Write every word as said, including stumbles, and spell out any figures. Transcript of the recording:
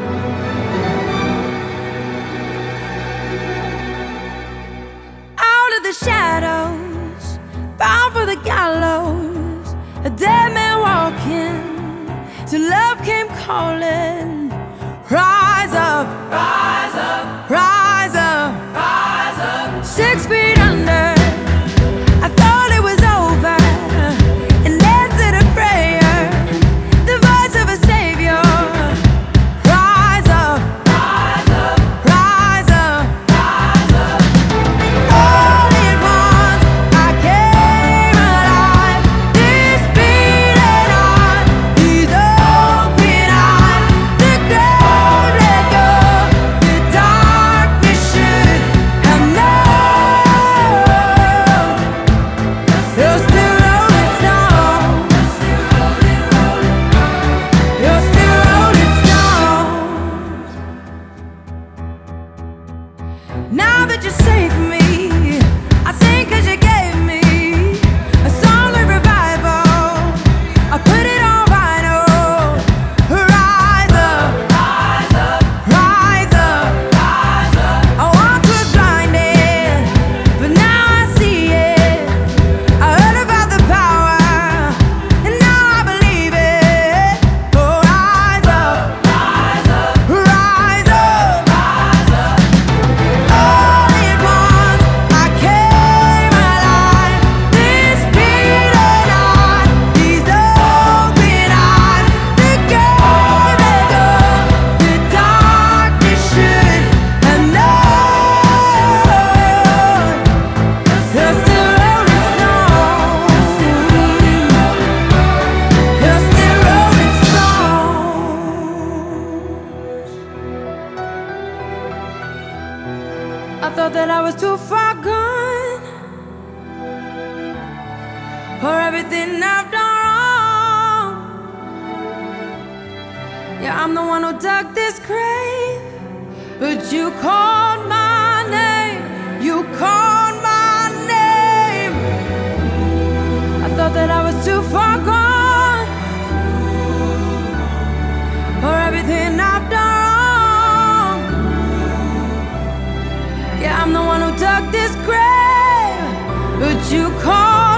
Out of the shadows, bound for the gallows, a dead man walking, till love came calling. Rise up, rise up, rise up, rise up. Six feet under, I thought it was over, and answered a prayer, the voice of a savior. Rise up, rise up, rise up, rise up. All at once I came alive, this beating heart, these open eyes, the grave let go, the darkness should have known. You're still rolling stone, you're still rolling stones. Now that you saved me, I sing 'cause you gave me a song of revival. I put it on vinyl. Rise up, rise up, rise up, rise up. I once was blinded, but now I see it. I heard about the power, and now I believe it. Oh, rise up, rise up, rise up, rise up. All at once I came alive, this beating heart, these open eyes, the grave let go, the darkness should have known. You're still rolling stone, you're still rolling stones. I thought that I was too far gone for everything I've done wrong. Yeah, I'm the one who dug this grave, but you called my name, you called my name. I thought that I was too far gone for everything I've done wrong. Yeah, I'm the one who dug this grave, but you called